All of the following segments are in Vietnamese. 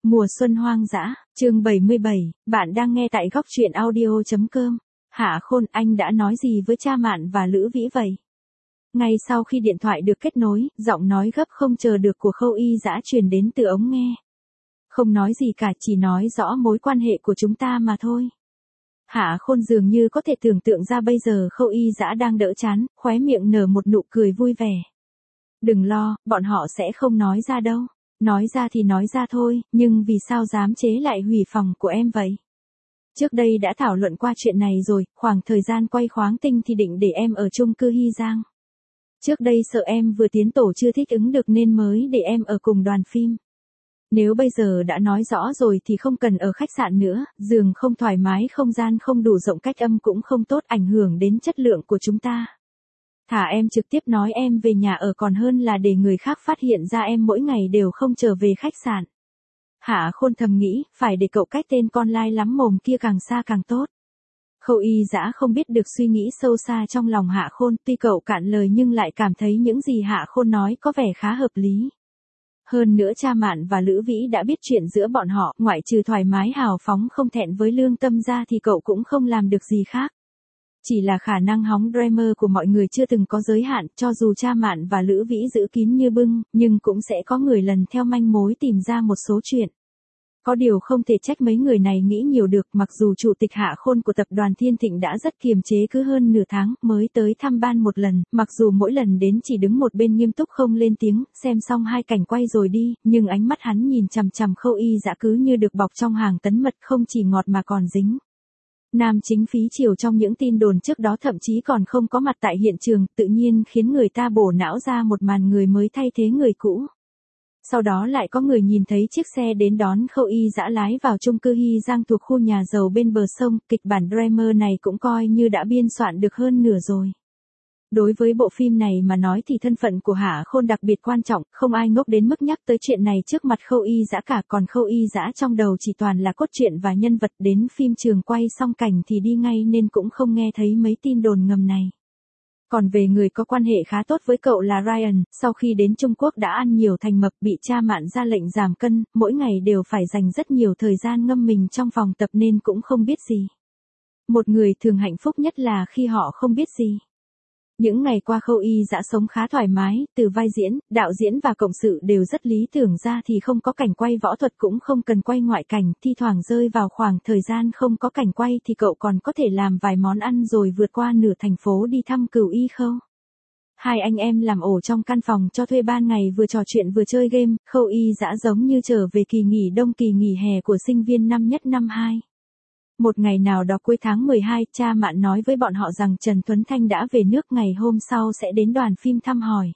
Mùa xuân hoang dã, chương 77, bạn đang nghe tại góc truyện audio.com. Hạ Khôn, anh đã nói gì với cha Mạn và Lữ Vĩ vậy? Ngay sau khi điện thoại được kết nối, giọng nói gấp không chờ được của Khâu Y Dã truyền đến từ ống nghe. Không nói gì cả, chỉ nói rõ mối quan hệ của chúng ta mà thôi. Hạ Khôn dường như có thể tưởng tượng ra bây giờ Khâu Y Dã đang đỡ chán, khóe miệng nở một nụ cười vui vẻ. Đừng lo, bọn họ sẽ không nói ra đâu. Nói ra thì nói ra thôi, nhưng vì sao dám chế lại hủy phòng của em vậy? Trước đây đã thảo luận qua chuyện này rồi, khoảng thời gian quay Khoáng Tinh thì định để em ở chung cư Hy Giang. Trước đây sợ em vừa tiến tổ chưa thích ứng được nên mới để em ở cùng đoàn phim. Nếu bây giờ đã nói rõ rồi thì không cần ở khách sạn nữa, giường không thoải mái, không gian không đủ rộng, cách âm cũng không tốt, ảnh hưởng đến chất lượng của chúng ta. Thả em trực tiếp nói em về nhà ở còn hơn là để người khác phát hiện ra em mỗi ngày đều không trở về khách sạn. Hạ Khôn thầm nghĩ, phải để cậu cách tên con lai lắm mồm kia càng xa càng tốt. Khâu Y Dã không biết được suy nghĩ sâu xa trong lòng Hạ Khôn, tuy cậu cạn lời nhưng lại cảm thấy những gì Hạ Khôn nói có vẻ khá hợp lý. Hơn nữa cha Mạn và Lữ Vĩ đã biết chuyện giữa bọn họ, ngoại trừ thoải mái hào phóng không thẹn với lương tâm ra thì cậu cũng không làm được gì khác. Chỉ là khả năng hóng drama của mọi người chưa từng có giới hạn, cho dù cha Mạn và Lữ Vĩ giữ kín như bưng, nhưng cũng sẽ có người lần theo manh mối tìm ra một số chuyện. Có điều không thể trách mấy người này nghĩ nhiều được, mặc dù chủ tịch Hạ Khôn của tập đoàn Thiên Thịnh đã rất kiềm chế, cứ hơn nửa tháng mới tới thăm ban một lần, mặc dù mỗi lần đến chỉ đứng một bên nghiêm túc không lên tiếng, xem xong hai cảnh quay rồi đi, nhưng ánh mắt hắn nhìn chằm chằm Khâu Y Dã cứ như được bọc trong hàng tấn mật, không chỉ ngọt mà còn dính. Nam chính Phí Triều trong những tin đồn trước đó thậm chí còn không có mặt tại hiện trường, tự nhiên khiến người ta bổ não ra một màn người mới thay thế người cũ. Sau đó lại có người nhìn thấy chiếc xe đến đón Khâu Y Dã lái vào chung cư Hy Giang thuộc khu nhà giàu bên bờ sông, kịch bản drama này cũng coi như đã biên soạn được hơn nửa rồi. Đối với bộ phim này mà nói thì thân phận của Hạ Khôn đặc biệt quan trọng, không ai ngốc đến mức nhắc tới chuyện này trước mặt Khâu Y Dã cả, còn Khâu Y Dã trong đầu chỉ toàn là cốt truyện và nhân vật, đến phim trường quay xong cảnh thì đi ngay nên cũng không nghe thấy mấy tin đồn ngầm này. Còn về người có quan hệ khá tốt với cậu là Ryan, sau khi đến Trung Quốc đã ăn nhiều thành mập, bị cha Mạn ra lệnh giảm cân, mỗi ngày đều phải dành rất nhiều thời gian ngâm mình trong phòng tập nên cũng không biết gì. Một người thường hạnh phúc nhất là khi họ không biết gì. Những ngày qua Khâu Y Dã sống khá thoải mái, từ vai diễn, đạo diễn và cộng sự đều rất lý tưởng ra thì không có cảnh quay võ thuật, cũng không cần quay ngoại cảnh, thi thoảng rơi vào khoảng thời gian không có cảnh quay thì cậu còn có thể làm vài món ăn rồi vượt qua nửa thành phố đi thăm Cửu Y Khâu. Hai anh em làm ổ trong căn phòng cho thuê ban ngày vừa trò chuyện vừa chơi game, Khâu Y Dã giống như trở về kỳ nghỉ đông, kỳ nghỉ hè của sinh viên năm nhất năm 2. Một ngày nào đó cuối tháng 12, cha Mạn nói với bọn họ rằng Trần Tuấn Thanh đã về nước, ngày hôm sau sẽ đến đoàn phim thăm hỏi.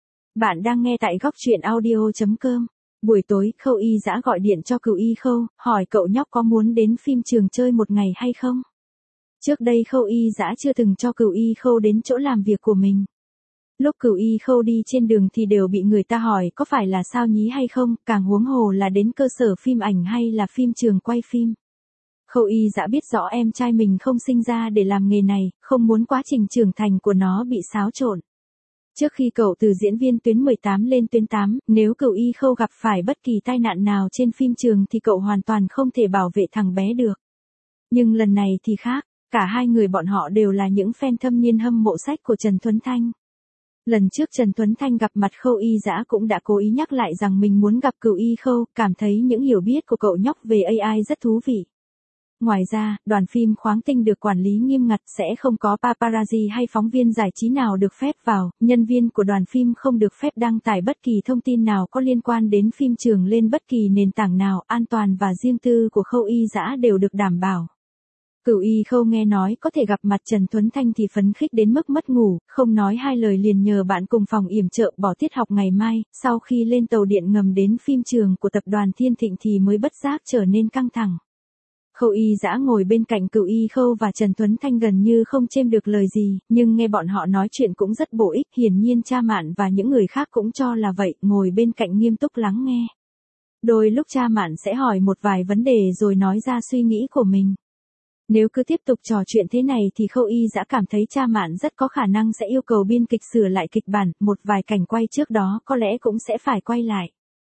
Bạn đang nghe tại góc truyện audio.com. Buổi tối, Khâu Y Dã gọi điện cho Cửu Y Khâu, hỏi cậu nhóc có muốn đến phim trường chơi một ngày hay không. Trước đây Khâu Y Dã chưa từng cho Cửu Y Khâu đến chỗ làm việc của mình. Lúc Cửu Y Khâu đi trên đường thì đều bị người ta hỏi có phải là sao nhí hay không, càng huống hồ là đến cơ sở phim ảnh hay là phim trường quay phim. Khâu Y Dã biết rõ em trai mình không sinh ra để làm nghề này, không muốn quá trình trưởng thành của nó bị xáo trộn. Trước khi cậu từ diễn viên tuyến 18 lên tuyến 8, nếu Cửu Y Khâu gặp phải bất kỳ tai nạn nào trên phim trường thì cậu hoàn toàn không thể bảo vệ thằng bé được. Nhưng lần này thì khác, cả hai người bọn họ đều là những fan thâm niên hâm mộ sách của Trần Tuấn Thanh. Lần trước Trần Tuấn Thanh gặp mặt Khâu Y Dã cũng đã cố ý nhắc lại rằng mình muốn gặp Cửu Y Khâu, cảm thấy những hiểu biết của cậu nhóc về AI rất thú vị. Ngoài ra, đoàn phim Khoáng Tinh được quản lý nghiêm ngặt, sẽ không có paparazzi hay phóng viên giải trí nào được phép vào, nhân viên của đoàn phim không được phép đăng tải bất kỳ thông tin nào có liên quan đến phim trường lên bất kỳ nền tảng nào, an toàn và riêng tư của Khâu Y Dã đều được đảm bảo. Cửu Y Khâu nghe nói có thể gặp mặt Trần Tuấn Thanh thì phấn khích đến mức mất ngủ, không nói hai lời liền nhờ bạn cùng phòng yểm trợ bỏ tiết học ngày mai, sau khi lên tàu điện ngầm đến phim trường của tập đoàn Thiên Thịnh thì mới bất giác trở nên căng thẳng. Khâu Y Dã ngồi bên cạnh Cửu Y Khâu và Trần Tuấn Thanh gần như không chêm được lời gì, nhưng nghe bọn họ nói chuyện cũng rất bổ ích, hiển nhiên cha Mạn và những người khác cũng cho là vậy, ngồi bên cạnh nghiêm túc lắng nghe. Đôi lúc cha Mạn sẽ hỏi một vài vấn đề rồi nói ra suy nghĩ của mình. Nếu cứ tiếp tục trò chuyện thế này thì Khâu Y Dã cảm thấy cha Mạn rất có khả năng sẽ yêu cầu biên kịch sửa lại kịch bản, một vài cảnh quay trước đó có lẽ cũng sẽ phải quay lại.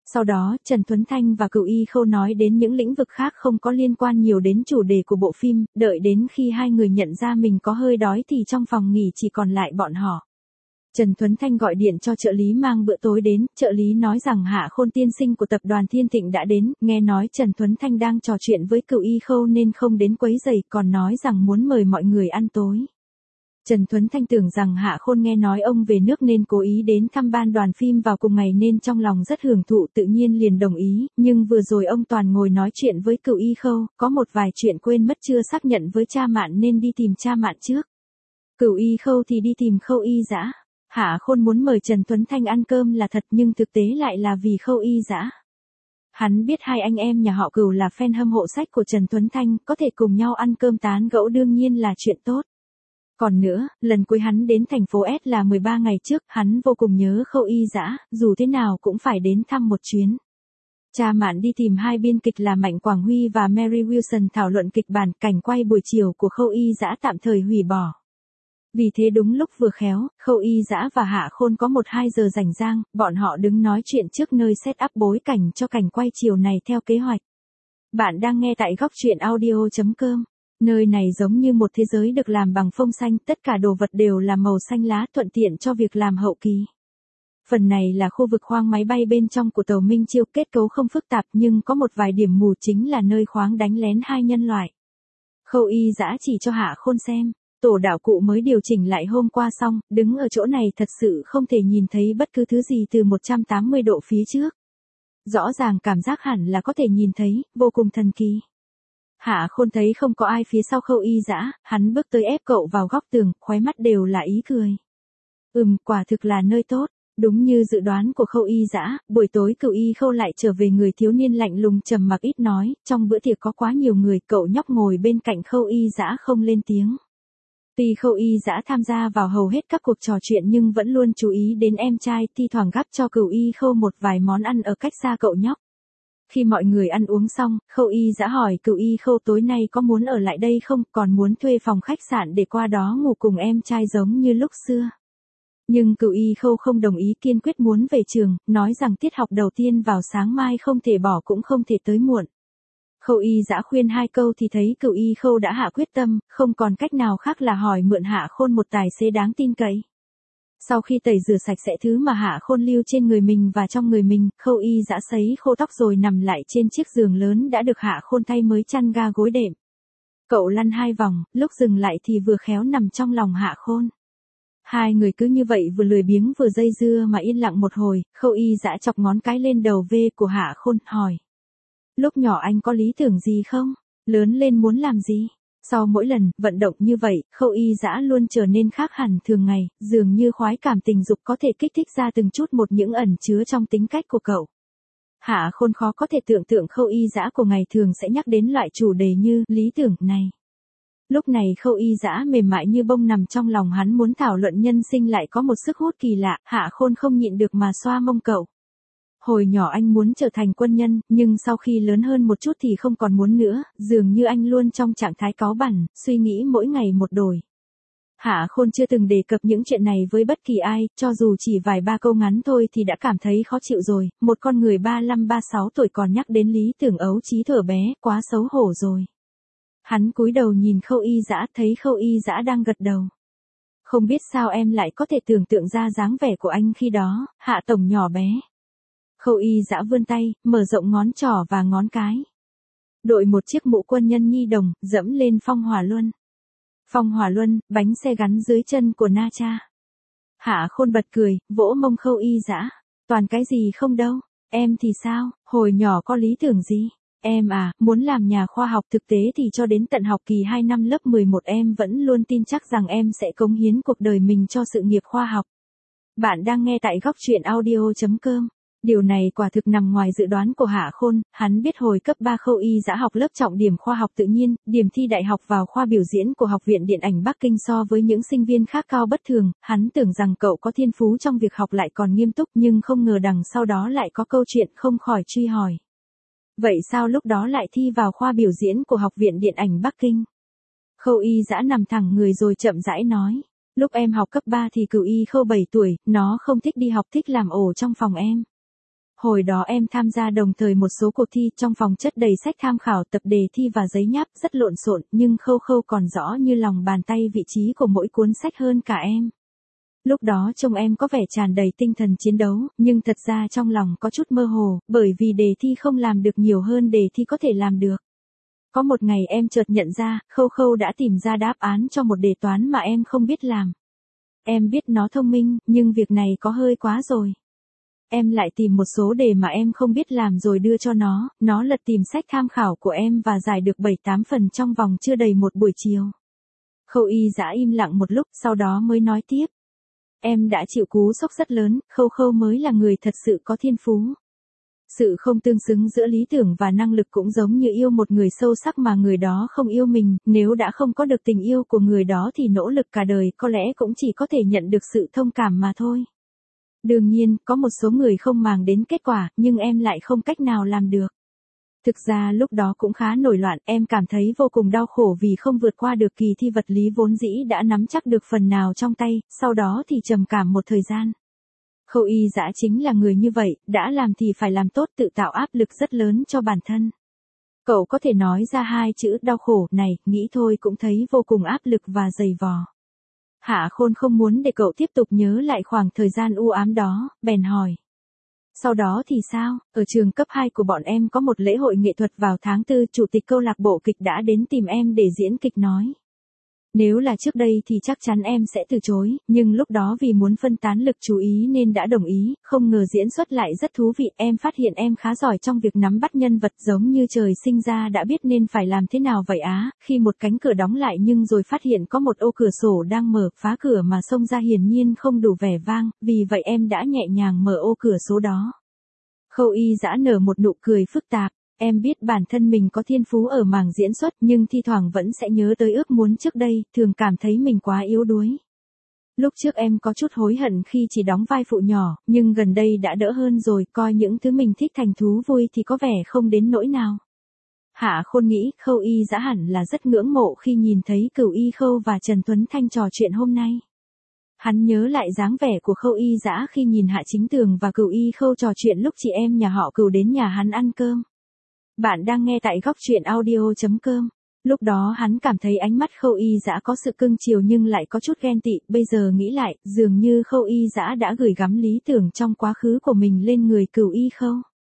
Sau đó, Trần Tuấn Thanh và Cửu Y Khâu nói đến những lĩnh vực khác không có liên quan nhiều đến chủ đề của bộ phim, đợi đến khi hai người nhận ra mình có hơi đói thì trong phòng nghỉ chỉ còn lại bọn họ. Trần Tuấn Thanh gọi điện cho trợ lý mang bữa tối đến, trợ lý nói rằng Hạ Khôn tiên sinh của tập đoàn Thiên Thịnh đã đến, nghe nói Trần Tuấn Thanh đang trò chuyện với Cửu Y Khâu nên không đến quấy rầy, còn nói rằng muốn mời mọi người ăn tối. Trần Tuấn Thanh tưởng rằng Hạ Khôn nghe nói ông về nước nên cố ý đến thăm ban đoàn phim vào cùng ngày nên trong lòng rất hưởng thụ tự nhiên liền đồng ý, nhưng vừa rồi ông toàn ngồi nói chuyện với Cửu Y Khâu, có một vài chuyện quên mất chưa xác nhận với cha Mạn nên đi tìm cha Mạn trước. Cửu Y Khâu thì đi tìm Khâu Y Dã. Hạ Khôn muốn mời Trần Tuấn Thanh ăn cơm là thật nhưng thực tế lại là vì Khâu Y Dã. Hắn biết hai anh em nhà họ Cửu là fan hâm mộ sách của Trần Tuấn Thanh, có thể cùng nhau ăn cơm tán gẫu đương nhiên là chuyện tốt. Còn nữa, lần cuối hắn đến thành phố S là 13 ngày trước, hắn vô cùng nhớ Khâu Y Dã, dù thế nào cũng phải đến thăm một chuyến. Cha Mạn đi tìm hai biên kịch là Mạnh Quảng Huy và Mary Wilson thảo luận kịch bản, cảnh quay buổi chiều của Khâu Y Dã tạm thời hủy bỏ. Vì thế đúng lúc vừa khéo, Khâu Y Dã và Hạ Khôn có 1-2 giờ rảnh rang, bọn họ đứng nói chuyện trước nơi set up bối cảnh cho cảnh quay chiều này theo kế hoạch. Bạn đang nghe tại góc truyện audio.com. Nơi này giống như một thế giới được làm bằng phông xanh, tất cả đồ vật đều là màu xanh lá thuận tiện cho việc làm hậu kỳ. Phần này là khu vực khoang máy bay bên trong của tàu Minh Chiêu, kết cấu không phức tạp nhưng có một vài điểm mù chính là nơi khoáng đánh lén hai nhân loại. Khâu Y Dã chỉ cho Hạ Khôn xem, tổ đạo cụ mới điều chỉnh lại hôm qua xong, đứng ở chỗ này thật sự không thể nhìn thấy bất cứ thứ gì từ 180 độ phía trước. Rõ ràng cảm giác hẳn là có thể nhìn thấy, vô cùng thần kỳ. Hạ Khôn thấy không có ai phía sau Khâu Y Dã, hắn bước tới ép cậu vào góc tường, khóe mắt đều là ý cười. Quả thực là nơi tốt. Đúng như dự đoán của Khâu Y Dã, buổi tối Cửu Y Khâu lại trở về người thiếu niên lạnh lùng trầm mặc ít nói, trong bữa tiệc có quá nhiều người, cậu nhóc ngồi bên cạnh Khâu Y Dã không lên tiếng. Tuy Khâu Y Dã tham gia vào hầu hết các cuộc trò chuyện nhưng vẫn luôn chú ý đến em trai, thi thoảng gắp cho Cửu Y Khâu một vài món ăn ở cách xa cậu nhóc. Khi mọi người ăn uống xong, Khâu Y Dã hỏi Cửu Y Khâu tối nay có muốn ở lại đây không, còn muốn thuê phòng khách sạn để qua đó ngủ cùng em trai giống như lúc xưa. Nhưng Cửu Y Khâu không đồng ý, kiên quyết muốn về trường, nói rằng tiết học đầu tiên vào sáng mai không thể bỏ cũng không thể tới muộn. Khâu Y Dã khuyên 2 câu thì thấy Cửu Y Khâu đã hạ quyết tâm, không còn cách nào khác là hỏi mượn Hạ Khôn một tài xế đáng tin cậy. Sau khi tẩy rửa sạch sẽ thứ mà Hạ Khôn lưu trên người mình và trong người mình, Khâu Y Dã sấy khô tóc rồi nằm lại trên chiếc giường lớn đã được Hạ Khôn thay mới chăn ga gối đệm. Cậu lăn 2 vòng, lúc dừng lại thì vừa khéo nằm trong lòng Hạ Khôn. Hai người cứ như vậy vừa lười biếng vừa dây dưa mà yên lặng một hồi, Khâu Y Dã chọc ngón cái lên đầu V của Hạ Khôn, hỏi. Lúc nhỏ anh có lý tưởng gì không? Lớn lên muốn làm gì? Sau mỗi lần vận động như vậy, Khâu Y Dã luôn trở nên khác hẳn thường ngày, dường như khoái cảm tình dục có thể kích thích ra từng chút một những ẩn chứa trong tính cách của cậu. Hạ Khôn khó có thể tưởng tượng Khâu Y Dã của ngày thường sẽ nhắc đến loại chủ đề như lý tưởng này. Lúc này Khâu Y Dã mềm mại như bông nằm trong lòng hắn, muốn thảo luận nhân sinh lại có một sức hút kỳ lạ, Hạ Khôn không nhịn được mà xoa mông cậu. Hồi nhỏ anh muốn trở thành quân nhân, nhưng sau khi lớn hơn một chút thì không còn muốn nữa, dường như anh luôn trong trạng thái cáu bẳn, suy nghĩ mỗi ngày một đổi. Hạ Khôn chưa từng đề cập những chuyện này với bất kỳ ai, cho dù chỉ vài ba câu ngắn thôi thì đã cảm thấy khó chịu rồi, một con người 35-36 tuổi còn nhắc đến lý tưởng ấu trí thuở bé, quá xấu hổ rồi. Hắn cúi đầu nhìn Khâu Y Dã, thấy Khâu Y Dã đang gật đầu. Không biết sao em lại có thể tưởng tượng ra dáng vẻ của anh khi đó, Hạ tổng nhỏ bé. Khâu Y Dã vươn tay, mở rộng ngón trỏ và ngón cái. Đội một chiếc mũ quân nhân nhi đồng, dẫm lên Phong Hỏa Luân. Phong Hỏa Luân, bánh xe gắn dưới chân của Na Cha. Hạ Khôn bật cười, vỗ mông Khâu Y Dã. Toàn cái gì không đâu, em thì sao, hồi nhỏ có lý tưởng gì? Em à, muốn làm nhà khoa học, thực tế thì cho đến tận học kỳ 2 năm lớp 11 em vẫn luôn tin chắc rằng em sẽ cống hiến cuộc đời mình cho sự nghiệp khoa học. Bạn đang nghe tại góc truyện audio.com. Điều này quả thực nằm ngoài dự đoán của Hạ Khôn, hắn biết hồi cấp 3 Khâu Y Dã học lớp trọng điểm khoa học tự nhiên, điểm thi đại học vào khoa biểu diễn của Học viện Điện ảnh Bắc Kinh so với những sinh viên khác cao bất thường, hắn tưởng rằng cậu có thiên phú trong việc học lại còn nghiêm túc nhưng không ngờ đằng sau đó lại có câu chuyện, không khỏi truy hỏi. Vậy sao lúc đó lại thi vào khoa biểu diễn của Học viện Điện ảnh Bắc Kinh? Khâu Y Dã nằm thẳng người rồi chậm rãi nói. Lúc em học cấp 3 thì Cửu Y Khâu 7 tuổi, nó không thích đi học, thích làm ổ trong phòng em. Hồi đó em tham gia đồng thời một số cuộc thi, trong phòng chất đầy sách tham khảo, tập đề thi và giấy nháp, rất lộn xộn, nhưng Khâu Khâu còn rõ như lòng bàn tay vị trí của mỗi cuốn sách hơn cả em. Lúc đó trông em có vẻ tràn đầy tinh thần chiến đấu, nhưng thật ra trong lòng có chút mơ hồ, bởi vì đề thi không làm được nhiều hơn đề thi có thể làm được. Có một ngày em chợt nhận ra, Khâu Khâu đã tìm ra đáp án cho một đề toán mà em không biết làm. Em biết nó thông minh, nhưng việc này có hơi quá rồi. Em lại tìm một số đề mà em không biết làm rồi đưa cho nó lật tìm sách tham khảo của em và giải được 7-8 phần trong vòng chưa đầy một buổi chiều. Khâu Y Dã im lặng một lúc, sau đó mới nói tiếp. Em đã chịu cú sốc rất lớn, Khâu Khâu mới là người thật sự có thiên phú. Sự không tương xứng giữa lý tưởng và năng lực cũng giống như yêu một người sâu sắc mà người đó không yêu mình, nếu đã không có được tình yêu của người đó thì nỗ lực cả đời có lẽ cũng chỉ có thể nhận được sự thông cảm mà thôi. Đương nhiên, có một số người không màng đến kết quả, nhưng em lại không cách nào làm được. Thực ra lúc đó cũng khá nổi loạn, em cảm thấy vô cùng đau khổ vì không vượt qua được kỳ thi vật lý vốn dĩ đã nắm chắc được phần nào trong tay, sau đó thì trầm cảm một thời gian. Khâu Y Dã chính là người như vậy, đã làm thì phải làm tốt, tự tạo áp lực rất lớn cho bản thân. Cậu có thể nói ra hai chữ đau khổ này, nghĩ thôi cũng thấy vô cùng áp lực và dày vò. Hạ Khôn không muốn để cậu tiếp tục nhớ lại khoảng thời gian u ám đó, bèn hỏi. Sau đó thì sao? Ở trường cấp 2 của bọn em có một lễ hội nghệ thuật vào tháng 4, chủ tịch câu lạc bộ kịch đã đến tìm em để diễn kịch nói. Nếu là trước đây thì chắc chắn em sẽ từ chối, nhưng lúc đó vì muốn phân tán lực chú ý nên đã đồng ý, không ngờ diễn xuất lại rất thú vị, em phát hiện em khá giỏi trong việc nắm bắt nhân vật, giống như trời sinh ra đã biết nên phải làm thế nào vậy á. Khi một cánh cửa đóng lại nhưng rồi phát hiện có một ô cửa sổ đang mở, phá cửa mà xông ra hiển nhiên không đủ vẻ vang, vì vậy em đã nhẹ nhàng mở ô cửa số đó. Khâu Y Dã nở một nụ cười phức tạp. Em biết bản thân mình có thiên phú ở mảng diễn xuất, nhưng thi thoảng vẫn sẽ nhớ tới ước muốn trước đây, thường cảm thấy mình quá yếu đuối. Lúc trước em có chút hối hận khi chỉ đóng vai phụ nhỏ, nhưng gần đây đã đỡ hơn rồi, coi những thứ mình thích thành thú vui thì có vẻ không đến nỗi nào. Hạ Khôn nghĩ Khâu Y Dã hẳn là rất ngưỡng mộ khi nhìn thấy Cửu Y Khâu và Trần Tuấn Thanh trò chuyện hôm nay. Hắn nhớ lại dáng vẻ của Khâu Y Dã khi nhìn Hạ Chính Tường và Cửu Y Khâu trò chuyện lúc chị em nhà họ Cửu đến nhà hắn ăn cơm. Bạn đang nghe tại góc truyện audio.com. Lúc đó hắn cảm thấy ánh mắt Khâu Y Dã có sự cưng chiều nhưng lại có chút ghen tị, bây giờ nghĩ lại, dường như Khâu Y Dã đã gửi gắm lý tưởng trong quá khứ của mình lên người Cửu Y Khâu.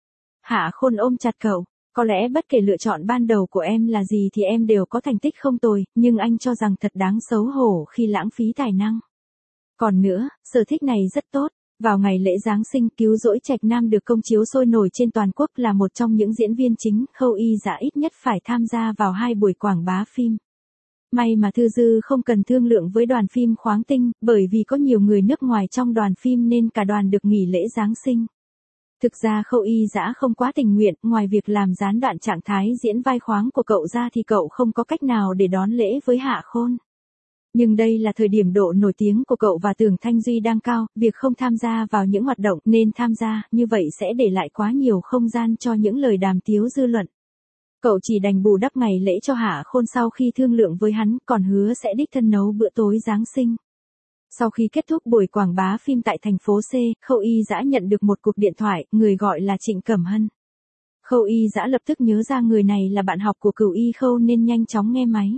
Hạ Khôn ôm chặt cậu, có lẽ bất kể lựa chọn ban đầu của em là gì thì em đều có thành tích không tồi, nhưng anh cho rằng thật đáng xấu hổ khi lãng phí tài năng. Còn nữa, sở thích này rất tốt. Vào ngày lễ Giáng sinh, Cứu Rỗi Trạch Nam được công chiếu sôi nổi trên toàn quốc, là một trong những diễn viên chính, Khâu Y Dã ít nhất phải tham gia vào 2 buổi quảng bá phim. May mà Thư Dư không cần thương lượng với đoàn phim Khoáng Tinh, bởi vì có nhiều người nước ngoài trong đoàn phim nên cả đoàn được nghỉ lễ Giáng sinh. Thực ra Khâu Y Dã không quá tình nguyện, ngoài việc làm gián đoạn trạng thái diễn vai khoáng của cậu ra thì cậu không có cách nào để đón lễ với Hạ Khôn. Nhưng đây là thời điểm độ nổi tiếng của cậu và Tưởng Thanh Duy đang cao, việc không tham gia vào những hoạt động nên tham gia, như vậy sẽ để lại quá nhiều không gian cho những lời đàm tiếu dư luận. Cậu chỉ đành bù đắp ngày lễ cho Hạ Khôn sau khi thương lượng với hắn, còn hứa sẽ đích thân nấu bữa tối Giáng sinh. Sau khi kết thúc buổi quảng bá phim tại thành phố C, Khâu Y Dã nhận được một cuộc điện thoại, người gọi là Trịnh Cẩm Hân. Khâu Y Dã lập tức nhớ ra người này là bạn học của Cửu Y Khâu nên nhanh chóng nghe máy.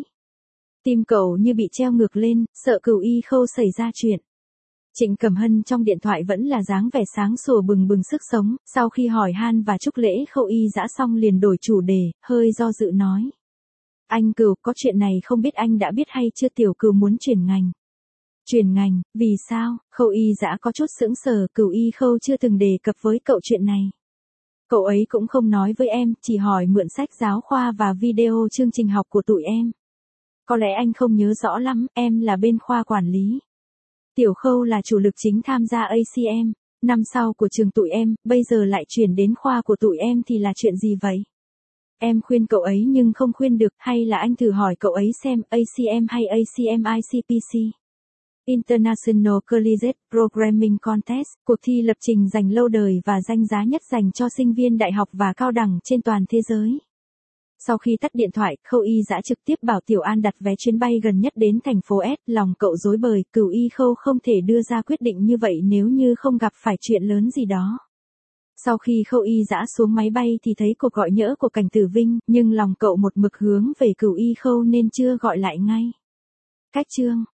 Tim cậu như bị treo ngược lên, sợ Cửu Y Khâu xảy ra chuyện. Trịnh Cẩm Hân trong điện thoại vẫn là dáng vẻ sáng sủa bừng bừng sức sống, sau khi hỏi han và chúc lễ Khâu Y Dã xong liền đổi chủ đề, hơi do dự nói. Anh Cửu, có chuyện này không biết anh đã biết hay chưa, Tiểu Cửu muốn chuyển ngành. Chuyển ngành, vì sao? Khâu Y Dã có chút sững sờ, Cửu Y Khâu chưa từng đề cập với cậu chuyện này. Cậu ấy cũng không nói với em, chỉ hỏi mượn sách giáo khoa và video chương trình học của tụi em. Có lẽ anh không nhớ rõ lắm, em là bên khoa quản lý. Tiểu Khâu là chủ lực chính tham gia ACM, năm sau của trường tụi em, bây giờ lại chuyển đến khoa của tụi em thì là chuyện gì vậy? Em khuyên cậu ấy nhưng không khuyên được, hay là anh thử hỏi cậu ấy xem, ACM hay ACM ICPC? International Collegiate Programming Contest, cuộc thi lập trình dành lâu đời và danh giá nhất dành cho sinh viên đại học và cao đẳng trên toàn thế giới. Sau khi tắt điện thoại, Khâu Y Dã trực tiếp bảo Tiểu An đặt vé chuyến bay gần nhất đến thành phố S, lòng cậu rối bời, Cửu Y Khâu không thể đưa ra quyết định như vậy nếu như không gặp phải chuyện lớn gì đó. Sau khi Khâu Y Dã xuống máy bay thì thấy cuộc gọi nhỡ của Cảnh Tử Vinh, nhưng lòng cậu một mực hướng về Cửu Y Khâu nên chưa gọi lại ngay. Cách chương